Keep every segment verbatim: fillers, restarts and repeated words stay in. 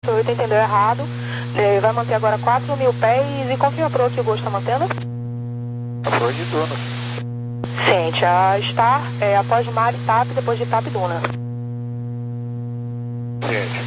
oito entendeu errado. Ele vai manter agora quatro mil pés e confirma pro que o Gol está mantendo. Apoio de Duna. Sente, a Star é após mar e TAP, depois de TAP Duna. Sente.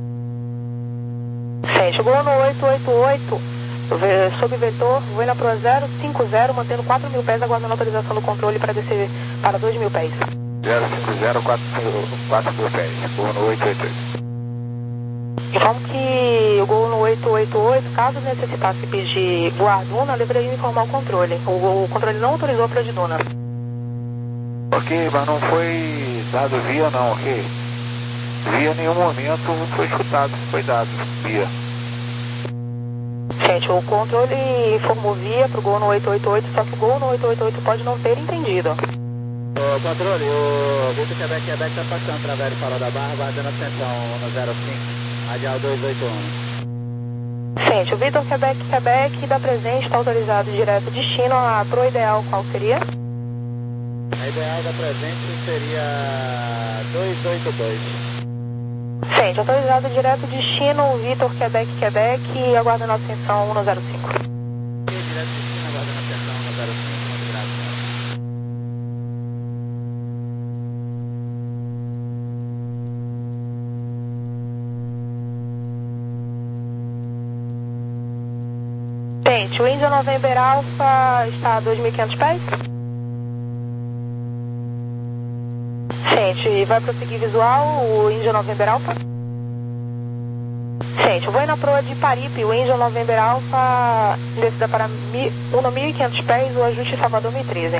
Sente, Gol no oito oito oito, sob vetor, vou na Pro zero cinco zero, mantendo quatro mil pés, aguardando a autorização do controle para descer para dois mil pés. zero cinco zero, quatro mil pés, Gol no oito oito oito. Informo que o Gol no oito oito oito, caso necessitasse pedir voar Duna, deveria informar o controle. O, o controle não autorizou para de Duna. Ok, mas não foi dado via não, ok? Via em nenhum momento foi escutado, foi dado via. Gente, o controle informou via para o Gol no oito oito oito, só que o Gol no oito oito oito pode não ter entendido. O controle, o Vitor Quebec Quebec está passando através do Farol da Barra, guardando atenção no zero cinco. Radial dois oito um. Gente, o Vitor Quebec Quebec da presente está autorizado direto destino. A Pro ideal qual seria? A ideal da presente seria dois oito dois. Gente, autorizado direto destino, Vitor Quebec Quebec, aguardando atenção no zero cinco. Direto destino, aguardando atenção no zero cinco, muito graças. Gente, o Índia November Alpha está a dois mil e quinhentos pés. Gente, vai prosseguir visual o Índia November Alpha. Gente, eu vou ir na proa de Paripe, o Índia November Alpha, descida para mil e quinhentos pés, o ajuste Salvador mil e treze.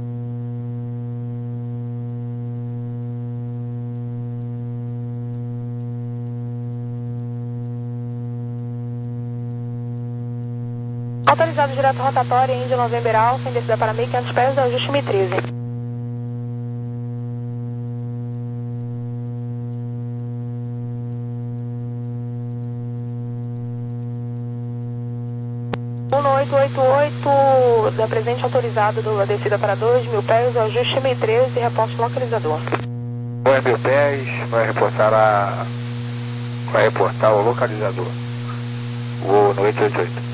Autorizado direto rotatório, Índia November Alpha, descida para mil e quinhentos pés, o ajuste mil e treze. oito oito oito, da presente autorizado da descida para dois mil pés, o ajuste mil e treze, reporte localizador. dois mil pés, vai reportar a... vai reportar o localizador. Gol no oito oito oito.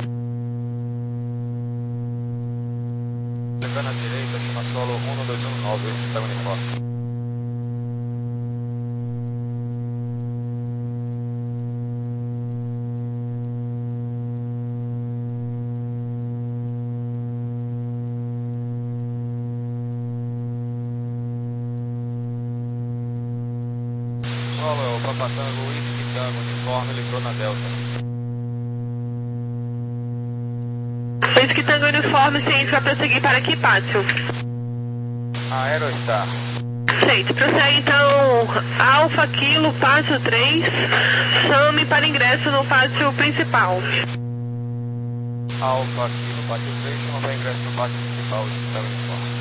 Chegando à direita, Lima Solo um dois um nove, esse está uniforme. Solo, Papa Tango, Whisky Tango, uniforme, livrou na Delta. Whisky Tango uniforme, ciente, vai prosseguir para que pátio? Aerostar. Gente, prossegue então Alfa Kilo, pátio três, Sami para ingresso no pátio principal. Alfa aqui no pátio três, chama para ingresso no pátio principal, esse está uniforme.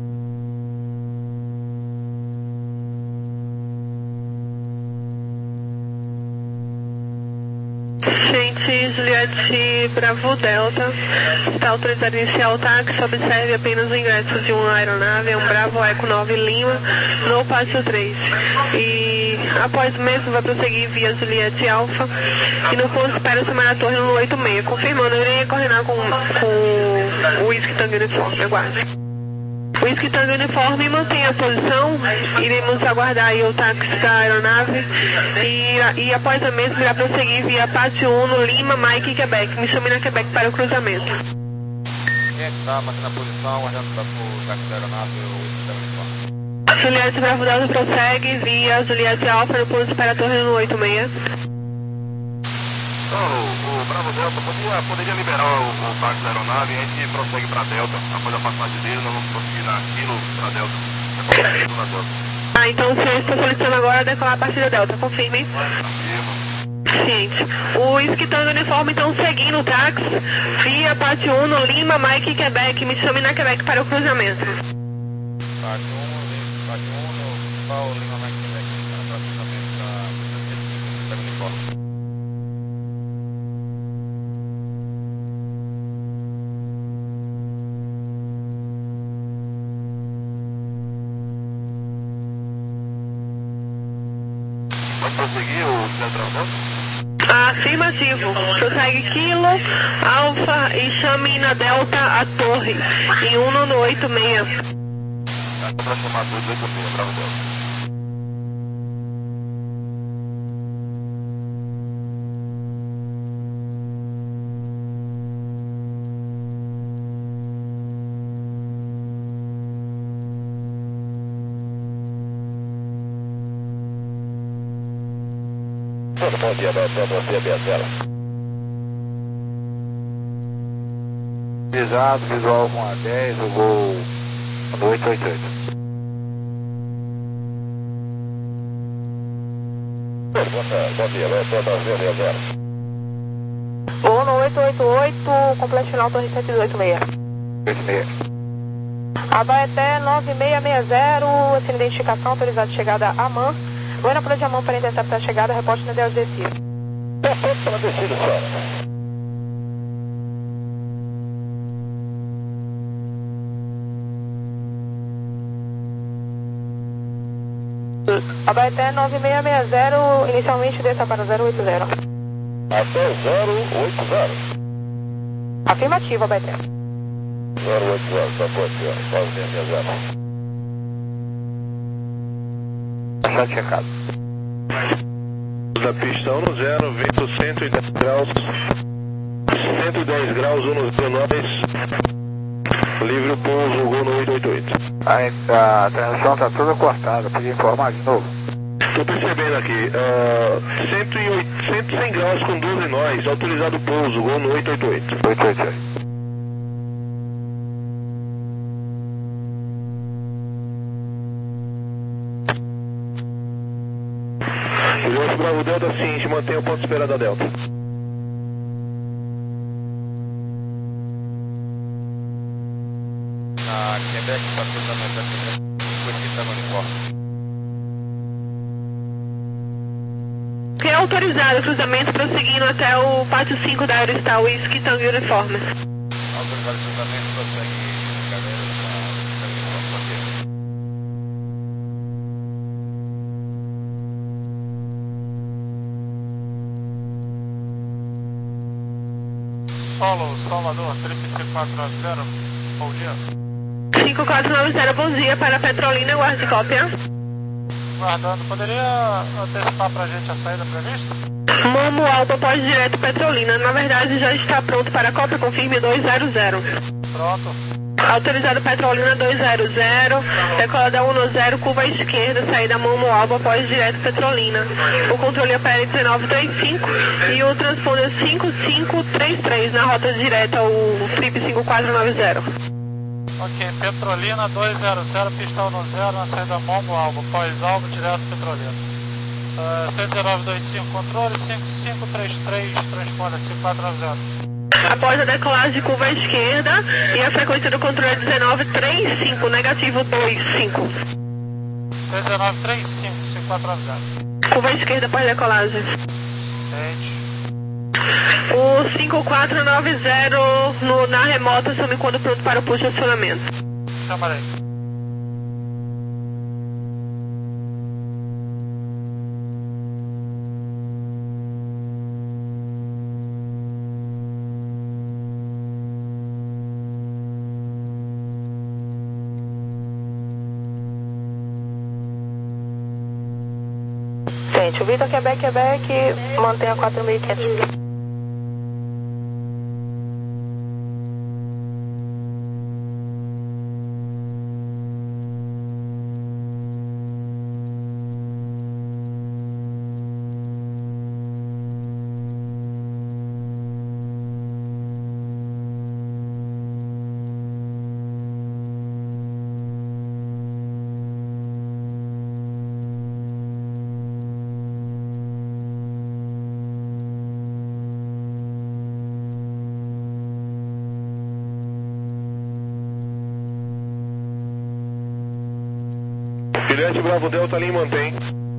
Gente, Juliette Bravo Delta, está autorizado a iniciar o táxi, observe apenas o ingresso de uma aeronave, é um Bravo Eco nove Lima, no pátio três. E após o mesmo vai prosseguir via Juliette Alpha, e no ponto espera semana a torre no oito seis, confirmando, eu irei coordenar com, com o Whisky Tango Uniforme, aguarde. Whisky Tango Uniforme mantém a posição, iremos aguardar aí o táxi da aeronave e, e após a mesma irá prosseguir via Pátio um no Lima, Mike e Quebec, me chame na Quebec para o cruzamento. Gente, está mantendo a posição, aguardando para o táxi da aeronave, o Whisky Tango uniforme. Juliette Bravo Delta prossegue via Juliette Alpha no ponto esperatório no oito seis. Então, o, o Bravo Delta podia, poderia liberar o, o táxi da aeronave e a gente prossegue para Delta. Após a passagem dele, nós vamos prosseguir na Kilo para Delta. É na Delta. Ah, então o senhor está solicitando agora decolar a partir da Delta, confirme. Ciente. O Whisky Tango Uniforme então seguindo o táxi via Pátio um no Lima, Mike e Quebec, me chame na Quebec para o cruzamento. Pátio um, Pátio um no principal, Lima, Mike e Quebec, para o cruzamento da uniforme. Pode prosseguir o Central Delta? Afirmativo. Prossegue Kilo, Alfa e chame na Delta a torre em um no oito seis. Para chamar dois oito seis, Bravo Delta. Todo bom dia, Delta, bom dia, Biazela. Visado, visual com a dez, o gol do oito oito oito. Bom dia, Delta, bom dia, Biazela. Voo no oito oito oito, complete final torre sete oito seis. oito seis. Abaeté nove seis seis zero, sem identificação, autorizado de chegada a Man. Boa por de Amão para interceptar a chegada, reporte na Deus descida. Perfeito pela descida, senhora. Abaeté nove seis seis zero, inicialmente desça para zero oito zero. Até zero oito zero. Afirmativo, Abaeté. zero oito zero, tá bom, senhora. Sozinha, minha zero. Está checado. Da pista um no zero, vento cento e dez graus, cento e dez graus, um no zero nove, livre o pouso, gol no oito oito oito. A, a transmissão está toda cortada, podia informar de novo? Estou percebendo aqui, uh, cento e oito, cento e cem graus com doze nós, autorizado o pouso, gol no oito oito oito. oito oito oito. Juliano Bravo Delta, sim, te mantém o ponto de espera da Delta. Na Quebec, para cruzamento da Quebec, cinquenta no uniforme. Que é autorizado cruzamento prosseguindo até o pátio cinco da Aerostar Whisky Tango Uniforme. Autorizado cruzamento, prossegue, galera, na uniforme. Solo, Salvador, três cinco quatro nove zero, bom dia. cinco quatro nove zero, bom dia, para Petrolina, guarde cópia. Guardando, poderia antecipar pra gente a saída prevista? Momo Alba, pode direto Petrolina, na verdade já está pronto para a cópia, confirme dois zero zero. Pronto. Autorizado Petrolina dois zero zero, decolada um no zero, curva à esquerda, saída Momo Alba, pós direto Petrolina. O controle é P L dezenove trinta e cinco e o transponder cinco cinco três três na rota direta, o Flip cinco quatro nove zero. Ok, Petrolina dois zero zero, pista um no zero, na saída Momo Alba, pós-alvo, direto Petrolina. Uh, seis nove dois cinco, controle cinco cinco três três, transponder cinco quatro nove zero. Após a decolagem, curva à esquerda e a frequência do controle é dezenove trinta e cinco, negativo dois cinco. seis nove três cinco, cinco quatro nove zero. Curva à esquerda após decolagem. Sente. O cinco quatro nove zero no, na remota, some quando pronto para o push de acionamento. Chamarei. Gente, o Vitor Quebec, Quebec, mantenha quatro mil e quinhentos. Juliette Bravo Delta, linha mantém.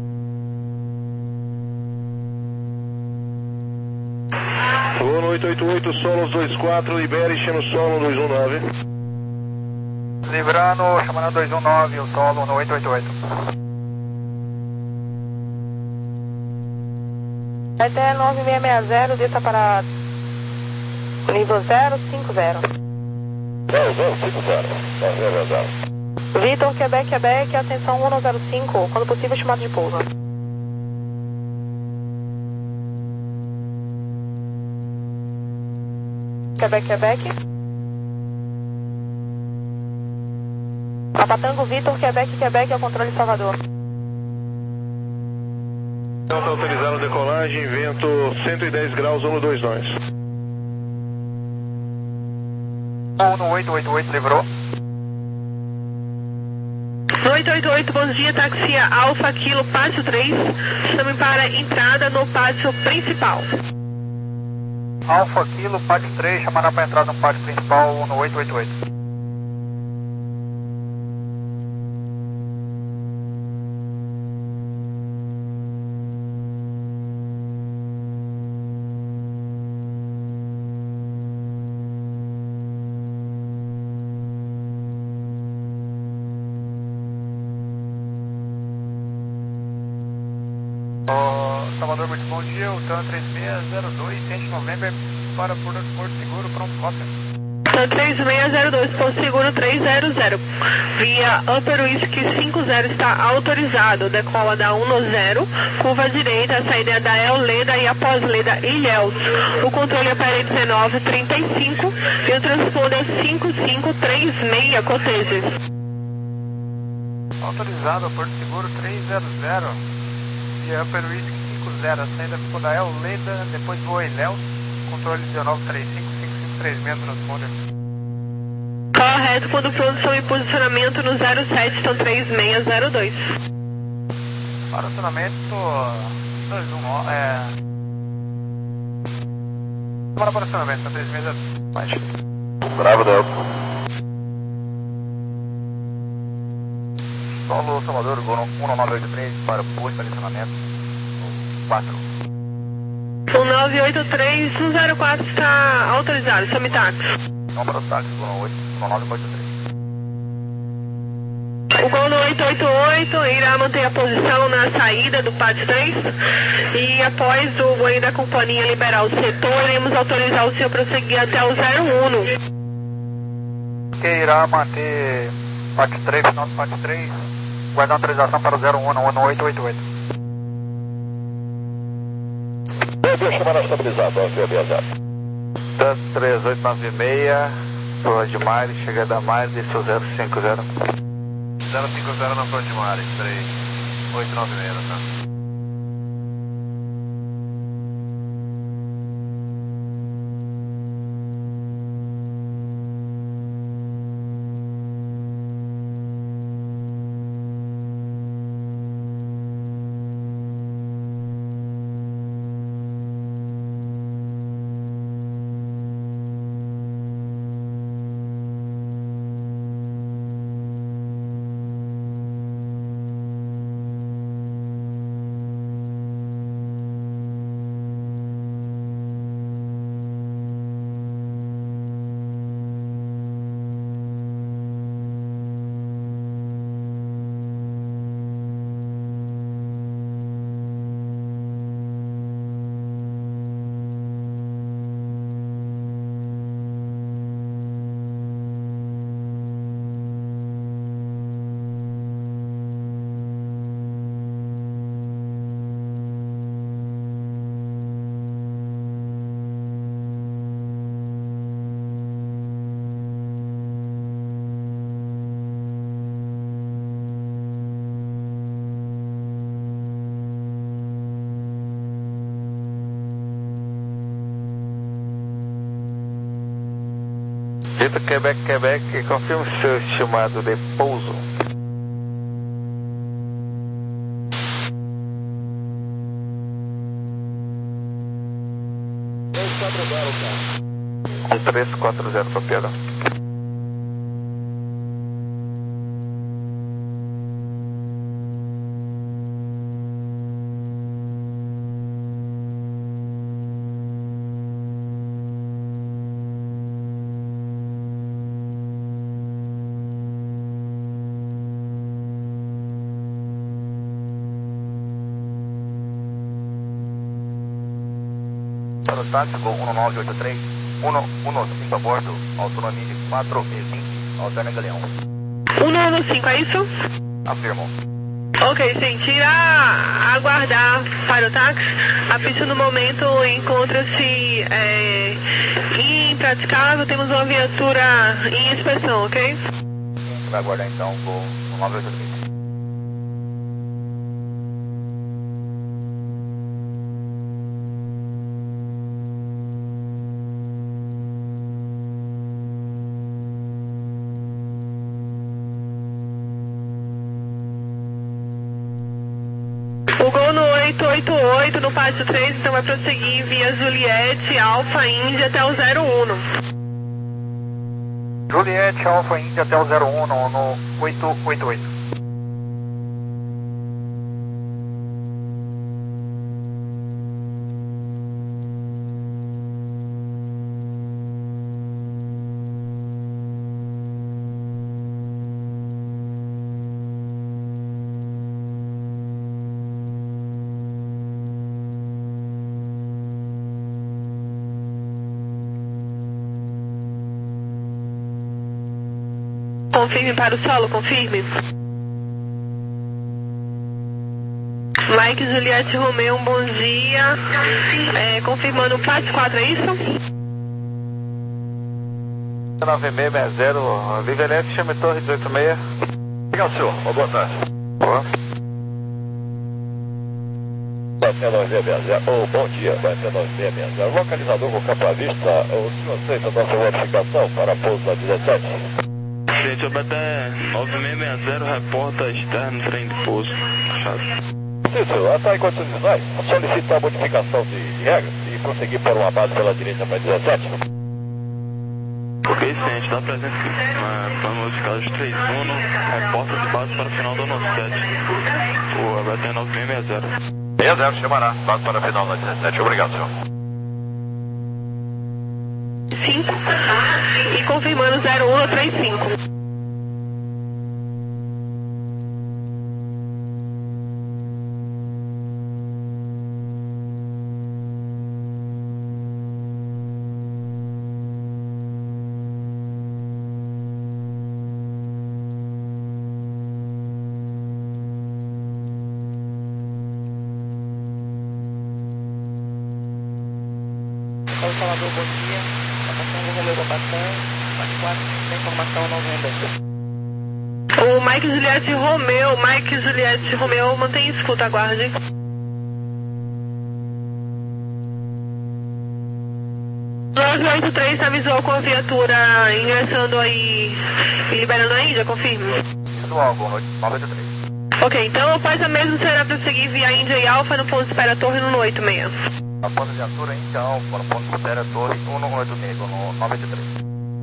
Voo no oito oito oito, Solos dois quatro, libere, chama o Solo dois um nove. Livrando, chamando dois um nove, o solo no oito oito oito. Até nove seis seis zero, desça para nível zero cinco zero. zero zero cinco zero, zero zero. Vitor, Quebec, Quebec, atenção um zero cinco, quando possível chamado de pouso. Quebec, Quebec. Papatango, Vitor, Quebec, Quebec, ao controle Salvador. Então está autorizado decolagem, vento cento e dez graus, um dois dois. um oito oito oito, livrou. oito oito oito, bom dia, taxia Alfa Kilo Pátio três, chame para entrada no pátio principal. Alfa Kilo, pátio três, chamando para entrar no pátio principal, um oito oito oito. Salvador, muito bom dia, o TAN três seis zero dois, cento e noventa para Porto Seguro, pronto, cópia. TAN três seis zero dois, Porto Seguro três zero zero, via Upper Whisky cinco zero está autorizado, decola da um zero, curva à direita, saída é da El Leda e após Leda Ilhéus. O controle é para dezenove trinta e cinco e o transponder é cinco cinco três seis, Coteses. Autorizado, Porto Seguro três zero zero, via Upper Whisky zero, a saída ficou da El Leda, depois voa Ilhéus, controle dezenove trinta e cinco, cinco cinco três seis, transponder. Correto, quando produção e posicionamento no zero sete, então três seis zero dois. Posicionamento dois um nove, é... Para posicionamento, tá três seis zero dois. Bravo, Delta. Solo Salvador, um nove oito três para posicionamento. quatro. um nove oito três um zero quatro está autorizado, chame táxi. Número táxi, um nove oito três. O Gol oito oito oito irá manter a posição na saída do pátio três e após o banho da companhia liberar o setor, iremos autorizar o senhor prosseguir até o zero um. Que irá manter pátio três, final do pátio três, guardando autorização para o zero um, um oito oito oito. Deve chamar estabilizado, ó, V B zero. TAN três oito nove seis, Proa de Mare, chegada a Mare, desceu zero cinco zero. zero cinco zero na Proa de Mare, três oito nove seis, tá? Vitor, Quebec, Quebec, confirme seu estimado de pouso. três quatro zero, cara. um três quatro zero, copiado. Para o táxi, Gol um nove oito três, um cinco a bordo, autonomia de quatro e vinte, alterna Galeão. um cinco, é isso? Afirmo. Ok, sim, tira aguardar para o táxi. A pista no momento encontra-se é, impraticável, temos uma viatura em inspeção, ok? Você vai aguardar então, Gol um nove oito três. O Gol no oito oito oito no Pátio três, então vai prosseguir via Juliette, Alfa Índia até o zero um. Juliette, Alfa Índia até o zero um no, no oito oito oito. Confirme para o solo, confirme. Mike Juliette Romeo, um bom dia. É, confirmando o Pátio quatro, é isso? nove seis seis zero, Viver F, chame Torre dezoito seis. Obrigado, senhor. Boa tarde. Boa. Bacia nove seis seis zero, oh, bom dia, Bacia nove seis seis zero. Localizador com campo à vista, o senhor aceita a nossa notificação para pouso da dezessete? Gente, o B T nove seis seis zero reporta externo trem de pouso. Sim, senhor, está em condições finais. Solicitar a modificação de, de regras e prosseguir para uma base pela direita para dezessete. Ok, sim, a gente está presente aqui. Uh, para modificar os três uno, reporta de base para o final do nosso set. O B T nove seis seis zero. seis zero, chamará. Base para a final da dezessete. Obrigado, senhor. cinco. E confirmando zero um três cinco. Paulo Salvador, bom dia. Passando o Romeu Bapatã, quatro quatro, tem informação novembro. O Mike Juliette Romeu, Mike Juliette Romeu, mantém escuta, aguarde. nove oito três avisou com a viatura ingressando aí e liberando a Índia, confirme. Isso, algo, nove oito três. Ok, então após a mesma será prosseguir via Índia e Alfa no ponto de espera Torre no oito seis. Após a viatura Índia Alfa no ponto de espera Torre um oito seis, no nove oito três.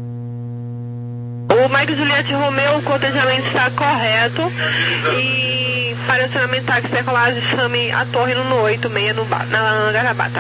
O Mike Juliette Romeu, o cotejamento está correto e para acionamento táxi decolagem chame a Torre no oito seis no, na Garabata.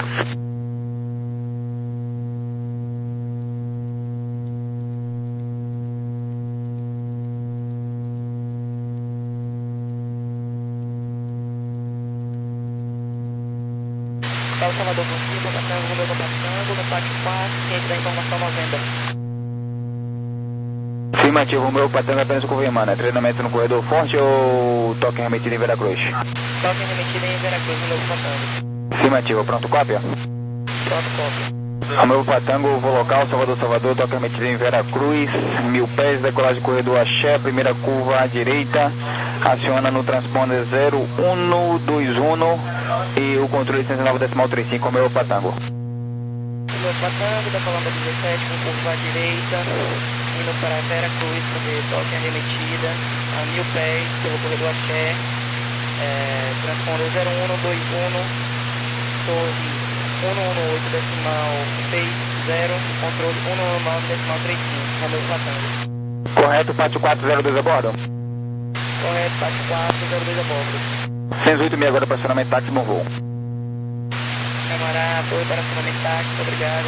Paulo Salvador, bom dia. Passando o Romeu Bapatã, no pátio quatro, ciente da informação novembro. Afirmativo, o meu patrão apenas confirmando. É treinamento no corredor forte ou toque remetido em Veracruz? Toque remetido em Veracruz, no novo Patango. Afirmativo, pronto cópia? Pronto cópia. Ao meu Patango, vou local, Salvador, Salvador, toque remetido em Veracruz, mil pés, decolagem corredor Axé, primeira curva à direita, aciona no transponder zero um dois um e o controle cento e nove decimal trinta e cinco, ao meu Patango. O meu Patango, da coluna dezessete, com curva à direita, indo para Veracruz, fazer toque remetida a mil pés, pelo corredor Axé, é, transponder zero um dois um, torre um um oito decimal seis zero, controle um um nove decimal trinta e cinco, Romeu Patango. Correto, pátio quatro zero dois a bordo? Correto, pátio quatro zero dois a bordo. seis oito seis agora para acionamento táxi, bom voo. Camará, apoio para acionamento táxi, obrigado.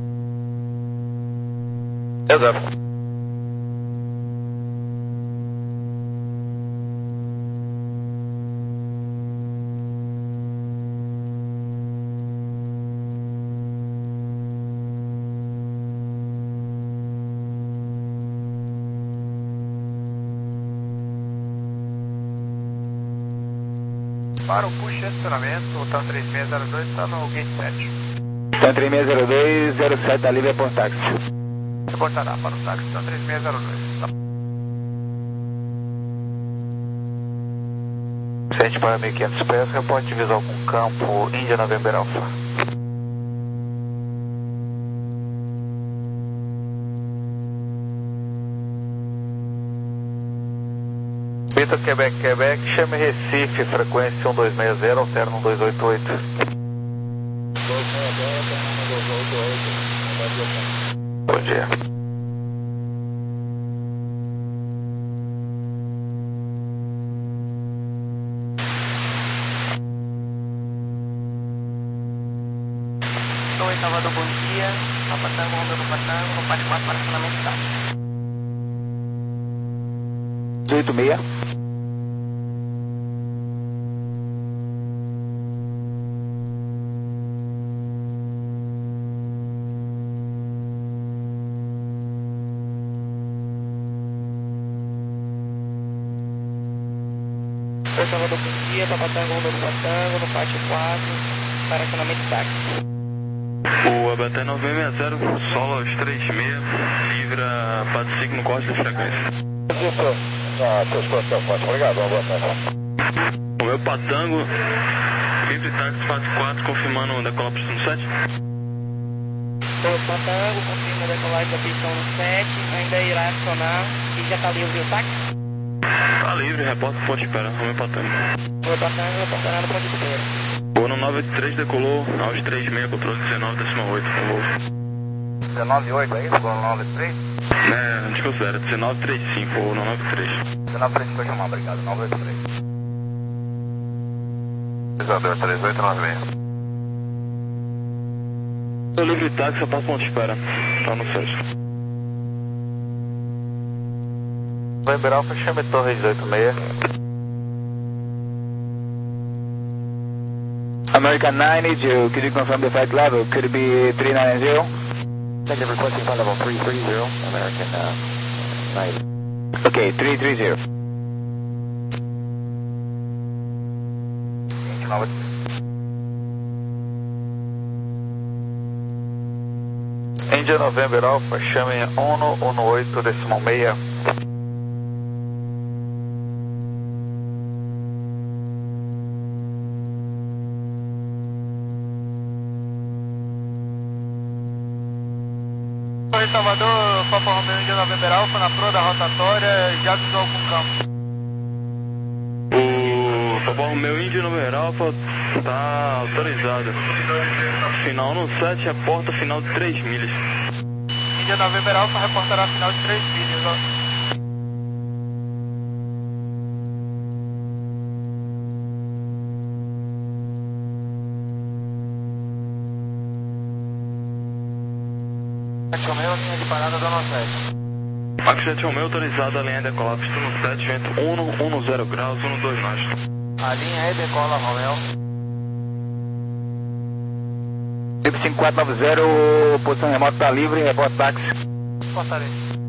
Exato. para o push de estacionamento, o TAM três seis zero dois está no gate sete. TAM três seis zero dois, zero sete, está livre por táxi. Reportará para o táxi TAM três seis zero dois. Sente para mil e quinhentos pés, reporte visual com campo Índia November Alpha. Vitor Quebec, Quebec, chame Recife, frequência um dois seis zero, alterna um dois oito oito. dois seis zero, alterna um dois oito oito. Bom dia. Oi, Salvador, bom dia. Papa Tango, Onda do Patango, no Pátio quatro para acionamento de táxi. oito seis. Oi, Salvador, bom dia. Papa Tango, Onda do Patango, no Pátio quatro para acionamento de táxi. O A B T nove seis zero, solo aos três seis, livra Pato Signo, corte de frequência. Isso, ah, seus coração forte, obrigado, uma boa tarde. O meu Patango, livre táxi Pato quatro, confirmando o decolar para o sete. Oi, Patango, confirma a decolagem da pistão no sete, ainda irá acionar e já está livre o táxi? Tá livre, repórter ponto de espera, o meu Patango. Oi, Patango, reportará no ponto de espera. O ano nove oito três decolou aos três seis, controle dezenove oito com voo. dezenove oito é isso? nove três? É, desconsidera, dezenove trinta e cinco, ou nove três. dezenove três cinco, chamar, obrigado, nove oito três. Isadora três oito nove seis. O livre táxi, repórter ponto de espera, tá no sete. November Alpha, chame Torre dezoito seis. American nine eighty, could you confirm the flight level? Could it be three nine zero? Negative, requesting flight level three three zero, American uh, ninety. Okay, three three zero. India November Alpha, chame uno uno oito decimal seis. Oi, Salvador, Papa Romeo Índia November Alpha, na proa da rotatória, já visual com campo. O Papa Romeo Índia November Alpha tá autorizado. Final no sete, reporta final de três milhas. Índia November Alpha reportará final de três milhas, ó. sete Romeo, linha de parada da sete. Max sete Romeo autorizado, a linha decolar, pista no sete, vento um zero graus, um dois nós. A linha é decola, Romeo. cinco quatro nove zero, posição remota está livre, reporte táxi. Reportarei.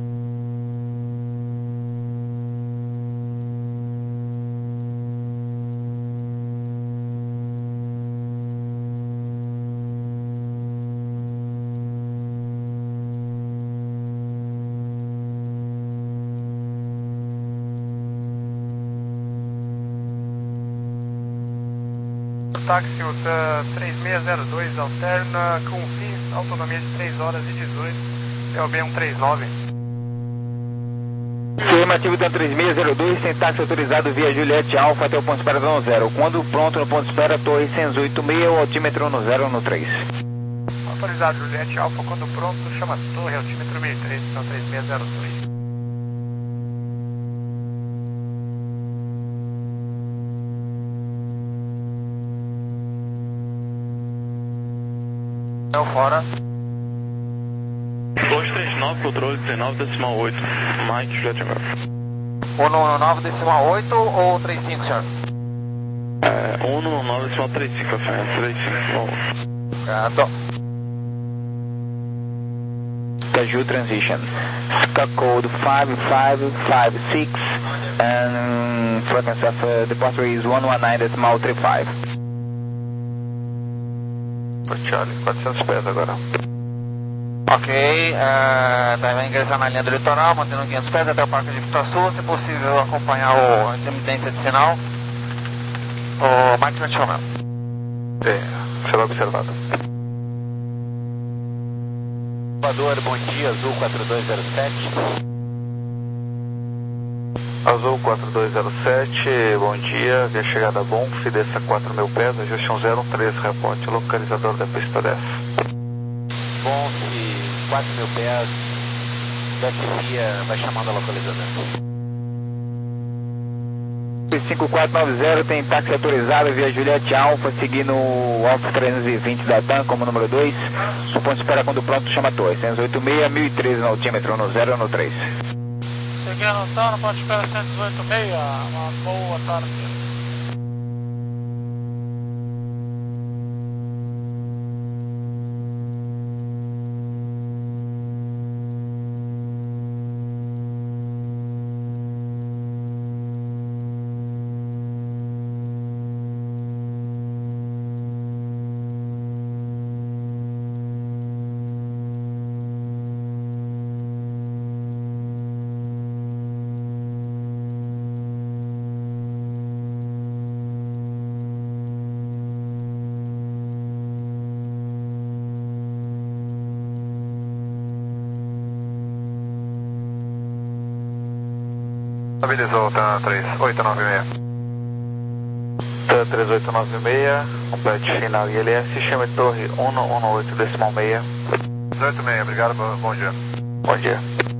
Táxi o TAM três seis zero dois alterna com fins, autonomia de três horas e dezoito, P O B cento e trinta e nove. Afirmativo TAM três seis zero dois, sem táxi autorizado via Juliette Alpha até o ponto de espera no zero. Quando pronto no ponto de espera, Torre cento e oito seis, o altímetro no zero no três. Autorizado Juliette Alpha, quando pronto, chama Torre, altímetro mil e três, TAM três seis zero dois. Então, fora. dois três nove, controle dezenove decimal oito. Mike, Juliette Alpha. um um nove decimal oito ou trinta e cinco, senhor? É, um nove decimal trinta e cinco, trinta e cinco. Gato. Caju transition. Sky code five five five six and frequency of uh, departure is one one nine decimal three five. Charlie, quatrocentos pés agora. Ok, uh, vai ingressar na linha do litoral, mantendo quinhentos pés até o Parque de Vista Sul, se possível acompanhar o, a intermitência de sinal. O máquina de chama. Sim, será observado. Salvador, bom dia, Azul quatro dois zero sete. Azul quatro dois zero sete, bom dia, via chegada bom, desça quatro mil pés, ajuste um zero um três, reporte localizador da pista dez. Bom, quatro mil pés, desce vai chamando a localizador. cinco quatro nove zero tem táxi autorizado via Juliette Alpha, seguindo o Alfa trezentos e vinte da TAM como número dois. O ponto de espera quando pronto chama Torres, cento e oito seis, mil e treze no altímetro, no zero no três. Seguindo então, no ponto de espera cento e oito seis, uma boa tarde. Estabilizou, TAM três oito nove seis. TAM três oito nove seis, complete final I L S, chama Torre cento e dezoito decimal seis. dezoito seis, obrigado, bom dia. Bom dia.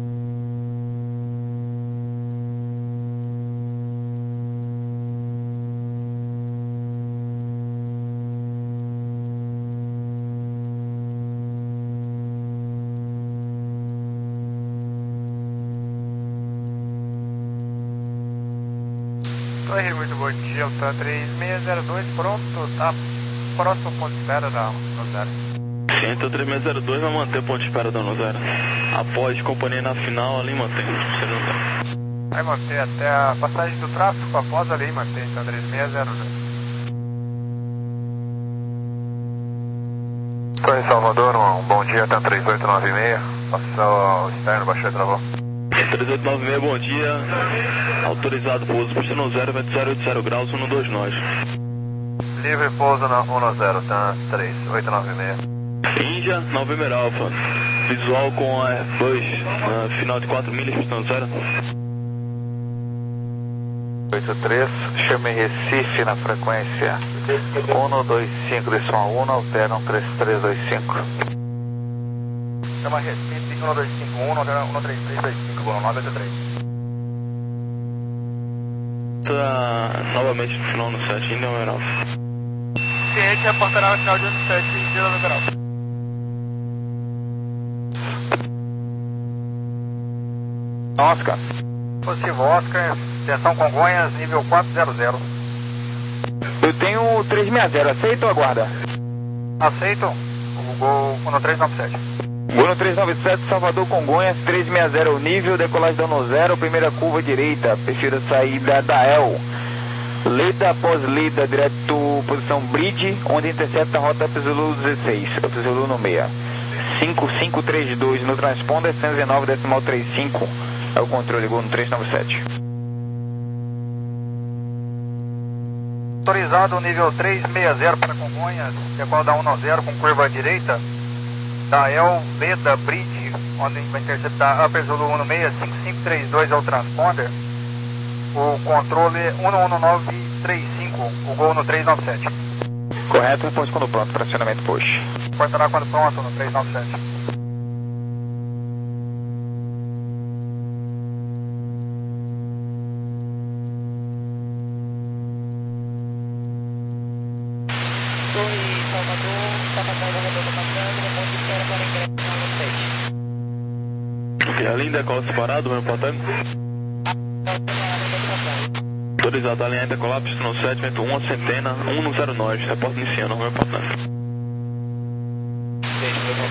Torre, muito bom dia, o TAM três seis zero dois, pronto, tá próximo ao ponto de espera da no zero. Sim, então três seis zero dois vai manter o ponto de espera da no zero. Após companhia na final, ali mantém, vai manter até a passagem do tráfego, após ali mantém, então três seis zero dois. Torre Salvador, um bom dia, TAM três oito nove seis, passou ao externo, baixou e travou. três oito nove seis, bom dia. Autorizado pouso, pista no zero, vento zero oito zero graus, um dois nós. Livre pouso na um zero, TAM três oito nove seis. Inja, November Alpha. Visual com a Airbus, na final de quatro milhas, pista no zero. oito três, chame Recife na frequência um dois cinco decimal um, altera um três três dois cinco. Chama Recife um dois cinco um, altera um três três dois cinco, bom, nove oito três. Tá novamente no final no sete, ainda é o November Alpha. Cliente reportará no final de sete de November Alpha. Oscar. Positivo Oscar, extensão Congonhas, nível quatro zero zero. Eu tenho o três seis zero, aceita ou aguarda? Aceito, o Gol no três nove sete. Gol no três nove sete, Salvador Congonhas, três seis zero nível, decolagem dano zero, primeira curva direita, perfil da saída da E L. Leda após Leda, direto posição Bridge, onde intercepta a rota Zulu dezesseis, Zulu no meia. cinco cinco três dois no transponder, cento e dezenove decimal trinta e cinco. É o controle, Gol no três nove sete. Autorizado nível três seis zero para Congonhas, decola da um zero com curva à direita, da E L, Leda, Bridge, onde vai interceptar Upper Zulu um seis, cinco cinco três dois é o transponder, o controle um um nove três cinco, o Gol no três nove sete. Correto, responde quando pronto, fracionamento push. Portará quando pronto no três nove sete. Torre Salvador, Salvador, Salvador, tá passando, no ponto de espera para ingresso no sete. Ok, a linha decola separado, meu portando. Autorizado a linha decolar, pista no sete, vento um, a centena, um no zero nove, repórter iniciando, meu portando.